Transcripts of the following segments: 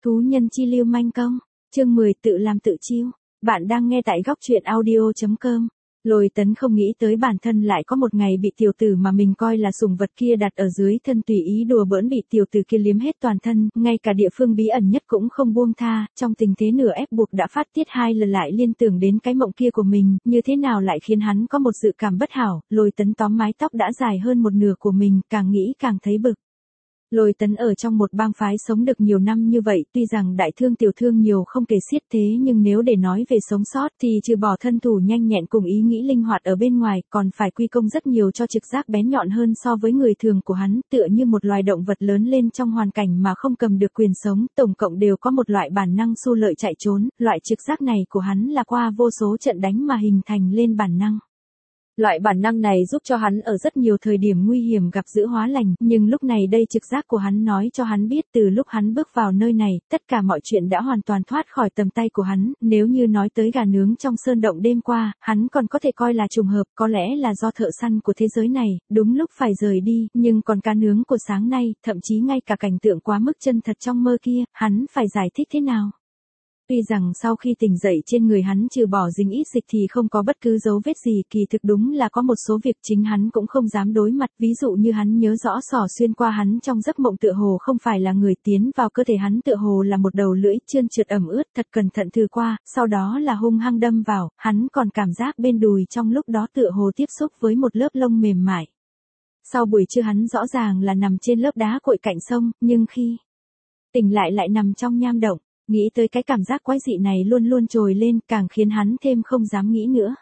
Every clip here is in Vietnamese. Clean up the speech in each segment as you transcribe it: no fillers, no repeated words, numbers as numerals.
Thú nhân chi lưu manh công, chương 10 tự làm tự chiêu. Bạn đang nghe tại góc truyện audio.com. Lôi Tấn không nghĩ tới bản thân lại có một ngày bị tiểu tử mà mình coi là sủng vật kia đặt ở dưới thân tùy ý đùa bỡn bị tiểu tử kia liếm hết toàn thân, ngay cả địa phương bí ẩn nhất cũng không buông tha, trong tình thế nửa ép buộc đã phát tiết 2 lần lại liên tưởng đến cái mộng kia của mình, như thế nào lại khiến hắn có một dự cảm bất hảo. Lôi Tấn tóm mái tóc đã dài hơn một nửa của mình, càng nghĩ càng thấy bực. Lôi Tấn ở trong một bang phái sống được nhiều năm như vậy, tuy rằng đại thương tiểu thương nhiều không kể xiết, thế nhưng nếu để nói về sống sót thì trừ bỏ thân thủ nhanh nhẹn cùng ý nghĩ linh hoạt ở bên ngoài, còn phải quy công rất nhiều cho trực giác bén nhọn hơn so với người thường của hắn, tựa như một loài động vật lớn lên trong hoàn cảnh mà không cầm được quyền sống, tổng cộng đều có một loại bản năng xu lợi chạy trốn, loại trực giác này của hắn là qua vô số trận đánh mà hình thành lên bản năng. Loại bản năng này giúp cho hắn ở rất nhiều thời điểm nguy hiểm gặp giữ hóa lành, nhưng lúc này đây trực giác của hắn nói cho hắn biết từ lúc hắn bước vào nơi này, tất cả mọi chuyện đã hoàn toàn thoát khỏi tầm tay của hắn, nếu như nói tới gà nướng trong sơn động đêm qua, hắn còn có thể coi là trùng hợp, có lẽ là do thợ săn của thế giới này, đúng lúc phải rời đi, nhưng còn cá nướng của sáng nay, thậm chí ngay cả cảnh tượng quá mức chân thật trong mơ kia, hắn phải giải thích thế nào? Tuy rằng sau khi tỉnh dậy trên người hắn trừ bỏ dính ít dịch thì không có bất cứ dấu vết gì, kỳ thực đúng là có một số việc chính hắn cũng không dám đối mặt, ví dụ như hắn nhớ rõ xỏ xuyên qua hắn trong giấc mộng tựa hồ không phải là người, tiến vào cơ thể hắn tựa hồ là một đầu lưỡi trơn trượt ẩm ướt, thật cẩn thận thử qua, sau đó là hung hăng đâm vào, hắn còn cảm giác bên đùi trong lúc đó tựa hồ tiếp xúc với một lớp lông mềm mại. Sau buổi trưa hắn rõ ràng là nằm trên lớp đá cội cạnh sông, nhưng khi tỉnh lại nằm trong nham động. Nghĩ tới cái cảm giác quái dị này luôn luôn trồi lên, càng khiến hắn thêm không dám nghĩ nữa.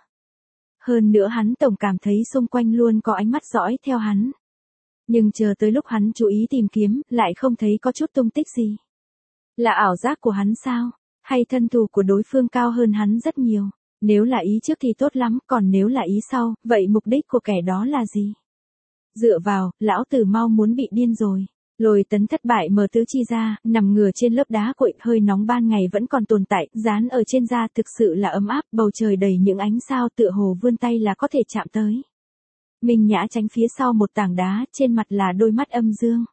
Hơn nữa hắn tổng cảm thấy xung quanh luôn có ánh mắt dõi theo hắn. Nhưng chờ tới lúc hắn chú ý tìm kiếm, lại không thấy có chút tung tích gì. Là ảo giác của hắn sao? Hay thân thủ của đối phương cao hơn hắn rất nhiều? Nếu là ý trước thì tốt lắm, còn nếu là ý sau, vậy mục đích của kẻ đó là gì? Dựa vào, lão tử mau muốn bị điên rồi. Lôi Tấn thất bại mở tứ chi ra, nằm ngửa trên lớp đá cội, hơi nóng ban ngày vẫn còn tồn tại, dán ở trên da thực sự là ấm áp, bầu trời đầy những ánh sao tựa hồ vươn tay là có thể chạm tới. Minh Nhã tránh phía sau một tảng đá, trên mặt là đôi mắt âm dương.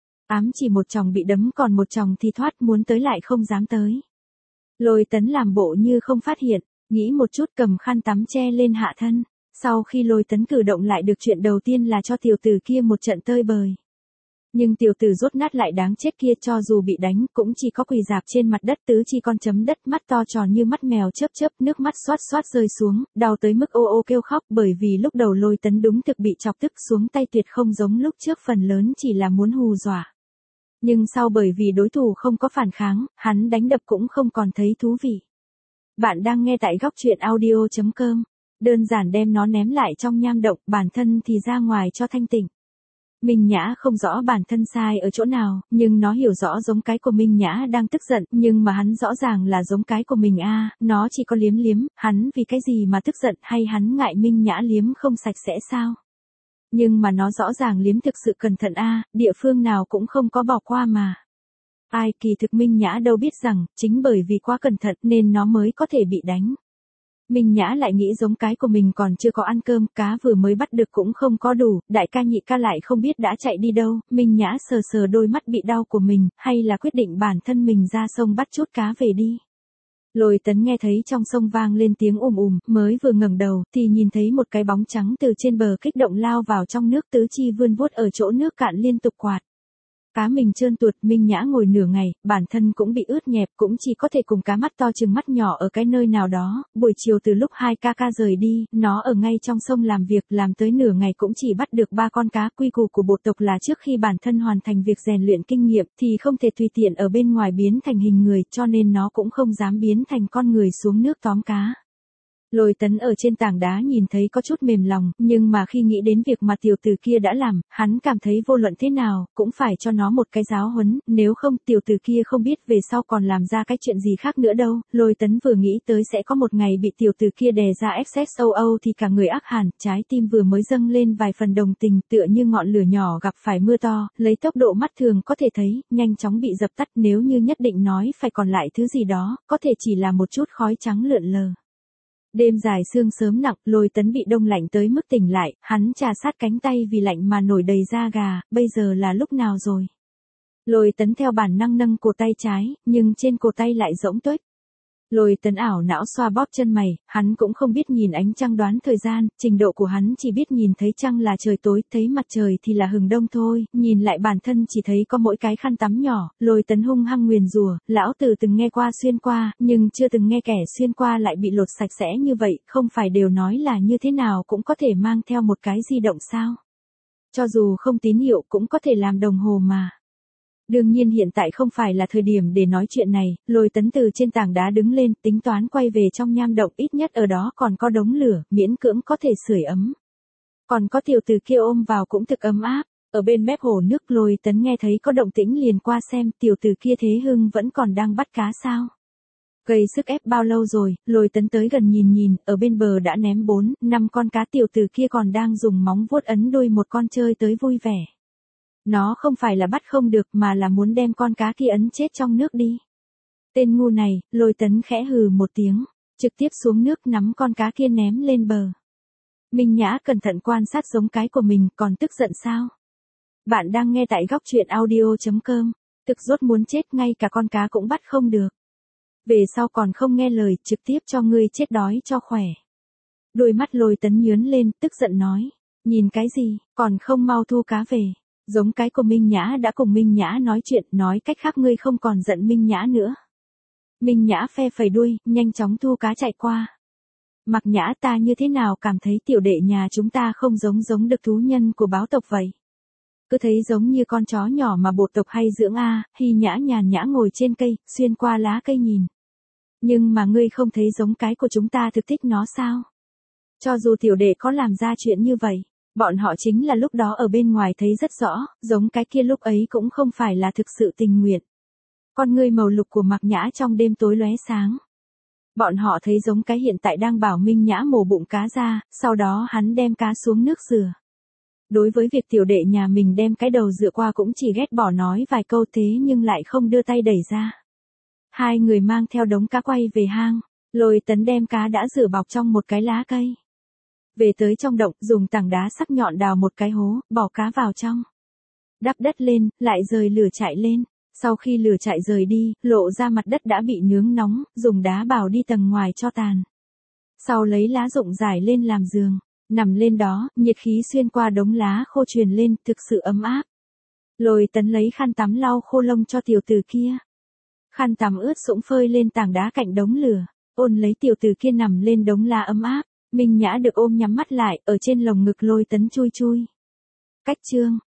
Ám chỉ một chồng bị đấm còn một chồng thì thoát, muốn tới lại không dám tới. Lôi Tấn làm bộ như không phát hiện, nghĩ một chút cầm khăn tắm che lên hạ thân. Sau khi Lôi Tấn cử động lại được, chuyện đầu tiên là cho tiểu tử kia một trận tơi bời. Nhưng tiểu tử rốt nát lại đáng chết kia cho dù bị đánh cũng chỉ có quỳ dạp trên mặt đất, tứ chi con chấm đất, mắt to tròn như mắt mèo chớp chớp, nước mắt xoát xoát rơi xuống, đau tới mức ô ô kêu khóc, bởi vì lúc đầu Lôi Tấn đúng thực bị chọc tức xuống tay, tuyệt không giống lúc trước phần lớn chỉ là muốn hù dọa. Nhưng sau bởi vì đối thủ không có phản kháng, hắn đánh đập cũng không còn thấy thú vị. Bạn đang nghe tại góc truyện audio.com. Đơn giản đem nó ném lại trong nham động, bản thân thì ra ngoài cho thanh tịnh. Minh Nhã không rõ bản thân sai ở chỗ nào, nhưng nó hiểu rõ giống cái của Minh Nhã đang tức giận, nhưng mà hắn rõ ràng là giống cái của mình nó chỉ có liếm liếm, hắn vì cái gì mà tức giận, hay hắn ngại Minh Nhã liếm không sạch sẽ sao? Nhưng mà nó rõ ràng liếm thực sự cẩn thận địa phương nào cũng không có bỏ qua mà. Ai, kỳ thực Minh Nhã đâu biết rằng, chính bởi vì quá cẩn thận nên nó mới có thể bị đánh. Minh Nhã lại nghĩ giống cái của mình còn chưa có ăn cơm, cá vừa mới bắt được cũng không có đủ, đại ca nhị ca lại không biết đã chạy đi đâu. Minh Nhã sờ sờ đôi mắt bị đau của mình, hay là quyết định bản thân mình ra sông bắt chút cá về đi. Lôi Tấn nghe thấy trong sông vang lên tiếng mới vừa ngẩng đầu thì nhìn thấy một cái bóng trắng từ trên bờ kích động lao vào trong nước, tứ chi vươn vuốt ở chỗ nước cạn liên tục quạt. Cá mình trơn tuột, Minh Nhã ngồi nửa ngày, bản thân cũng bị ướt nhẹp, cũng chỉ có thể cùng cá mắt to chừng mắt nhỏ ở cái nơi nào đó. Buổi chiều từ lúc hai ca ca rời đi, nó ở ngay trong sông làm việc, làm tới nửa ngày cũng chỉ bắt được 3 con cá. Quy củ của bộ tộc là trước khi bản thân hoàn thành việc rèn luyện kinh nghiệm thì không thể tùy tiện ở bên ngoài biến thành hình người, cho nên nó cũng không dám biến thành con người xuống nước tóm cá. Lôi Tấn ở trên tảng đá nhìn thấy có chút mềm lòng, nhưng mà khi nghĩ đến việc mà tiểu tử kia đã làm, hắn cảm thấy vô luận thế nào, cũng phải cho nó một cái giáo huấn, nếu không tiểu tử kia không biết về sau còn làm ra cái chuyện gì khác nữa đâu. Lôi Tấn vừa nghĩ tới sẽ có một ngày bị tiểu tử kia đè ra XXOO thì cả người ác hẳn, trái tim vừa mới dâng lên vài phần đồng tình, tựa như ngọn lửa nhỏ gặp phải mưa to, lấy tốc độ mắt thường có thể thấy, nhanh chóng bị dập tắt, nếu như nhất định nói phải còn lại thứ gì đó, có thể chỉ là một chút khói trắng lượn lờ. Đêm dài sương sớm nặng, Lôi Tấn bị đông lạnh tới mức tỉnh lại, hắn trà sát cánh tay vì lạnh mà nổi đầy da gà, bây giờ là lúc nào rồi? Lôi Tấn theo bản năng nâng cổ tay trái, nhưng trên cổ tay lại rỗng tuếch. Lôi Tấn ảo não xoa bóp chân mày, hắn cũng không biết nhìn ánh trăng đoán thời gian, trình độ của hắn chỉ biết nhìn thấy trăng là trời tối, thấy mặt trời thì là hừng đông thôi, nhìn lại bản thân chỉ thấy có mỗi cái khăn tắm nhỏ. Lôi Tấn hung hăng nguyền rủa, lão tử từng nghe qua xuyên qua, nhưng chưa từng nghe kẻ xuyên qua lại bị lột sạch sẽ như vậy, không phải đều nói là như thế nào cũng có thể mang theo một cái di động sao? Cho dù không tín hiệu cũng có thể làm đồng hồ mà. Đương nhiên hiện tại không phải là thời điểm để nói chuyện này, Lôi Tấn từ trên tảng đá đứng lên, tính toán quay về trong nham động, ít nhất ở đó còn có đống lửa, miễn cưỡng có thể sưởi ấm. Còn có tiểu tử kia ôm vào cũng thực ấm áp, ở bên mép hồ nước Lôi Tấn nghe thấy có động tĩnh liền qua xem, tiểu tử kia thế hưng vẫn còn đang bắt cá sao. Gây sức ép bao lâu rồi, Lôi Tấn tới gần nhìn nhìn, ở bên bờ đã ném 4-5 con cá, tiểu tử kia còn đang dùng móng vuốt ấn đuôi một con chơi tới vui vẻ. Nó không phải là bắt không được mà là muốn đem con cá kia ấn chết trong nước đi. Tên ngu này, Lôi Tấn khẽ hừ một tiếng, trực tiếp xuống nước nắm con cá kia ném lên bờ. Minh Nhã cẩn thận quan sát giống cái của mình, còn tức giận sao? Bạn đang nghe tại góc truyện audio.com, thực rốt muốn chết, ngay cả con cá cũng bắt không được. Về sau còn không nghe lời, trực tiếp cho ngươi chết đói cho khỏe. Đôi mắt Lôi Tấn nhướng lên, tức giận nói, nhìn cái gì, còn không mau thu cá về. Giống cái của Minh Nhã đã cùng Minh Nhã nói chuyện, nói cách khác ngươi không còn giận Minh Nhã nữa. Minh Nhã phe phẩy đuôi, nhanh chóng thu cá chạy qua. Mặc Nhã, ta như thế nào cảm thấy tiểu đệ nhà chúng ta không giống được thú nhân của báo tộc vậy? Cứ thấy giống như con chó nhỏ mà bộ tộc hay dưỡng a. Hy Nhã nhàn nhã ngồi trên cây, xuyên qua lá cây nhìn. Nhưng mà ngươi không thấy giống cái của chúng ta thực thích nó sao? Cho dù tiểu đệ có làm ra chuyện như vậy, bọn họ chính là lúc đó ở bên ngoài thấy rất rõ, giống cái kia lúc ấy cũng không phải là thực sự tình nguyện. Con ngươi màu lục của Mạc Nhã trong đêm tối lóe sáng. Bọn họ thấy giống cái hiện tại đang bảo Minh Nhã mổ bụng cá ra, sau đó hắn đem cá xuống nước rửa. Đối với việc tiểu đệ nhà mình đem cái đầu dựa qua cũng chỉ ghét bỏ nói vài câu, thế nhưng lại không đưa tay đẩy ra. Hai người mang theo đống cá quay về hang, Lôi Tấn đem cá đã rửa bọc trong một cái lá cây. Về tới trong động, dùng tảng đá sắc nhọn đào một cái hố, bỏ cá vào trong. Đắp đất lên, lại rời lửa chạy lên. Sau khi lửa chạy rời đi, lộ ra mặt đất đã bị nướng nóng, dùng đá bào đi tầng ngoài cho tàn. Sau lấy lá rụng rải lên làm giường, nằm lên đó, nhiệt khí xuyên qua đống lá khô truyền lên, thực sự ấm áp. Lôi Tấn lấy khăn tắm lau khô lông cho tiểu tử kia. Khăn tắm ướt sũng phơi lên tảng đá cạnh đống lửa, ôn lấy tiểu tử kia nằm lên đống lá ấm áp. Minh Nhã được ôm nhắm mắt lại, ở trên lồng ngực Lôi Tấn chui chui. Cách chương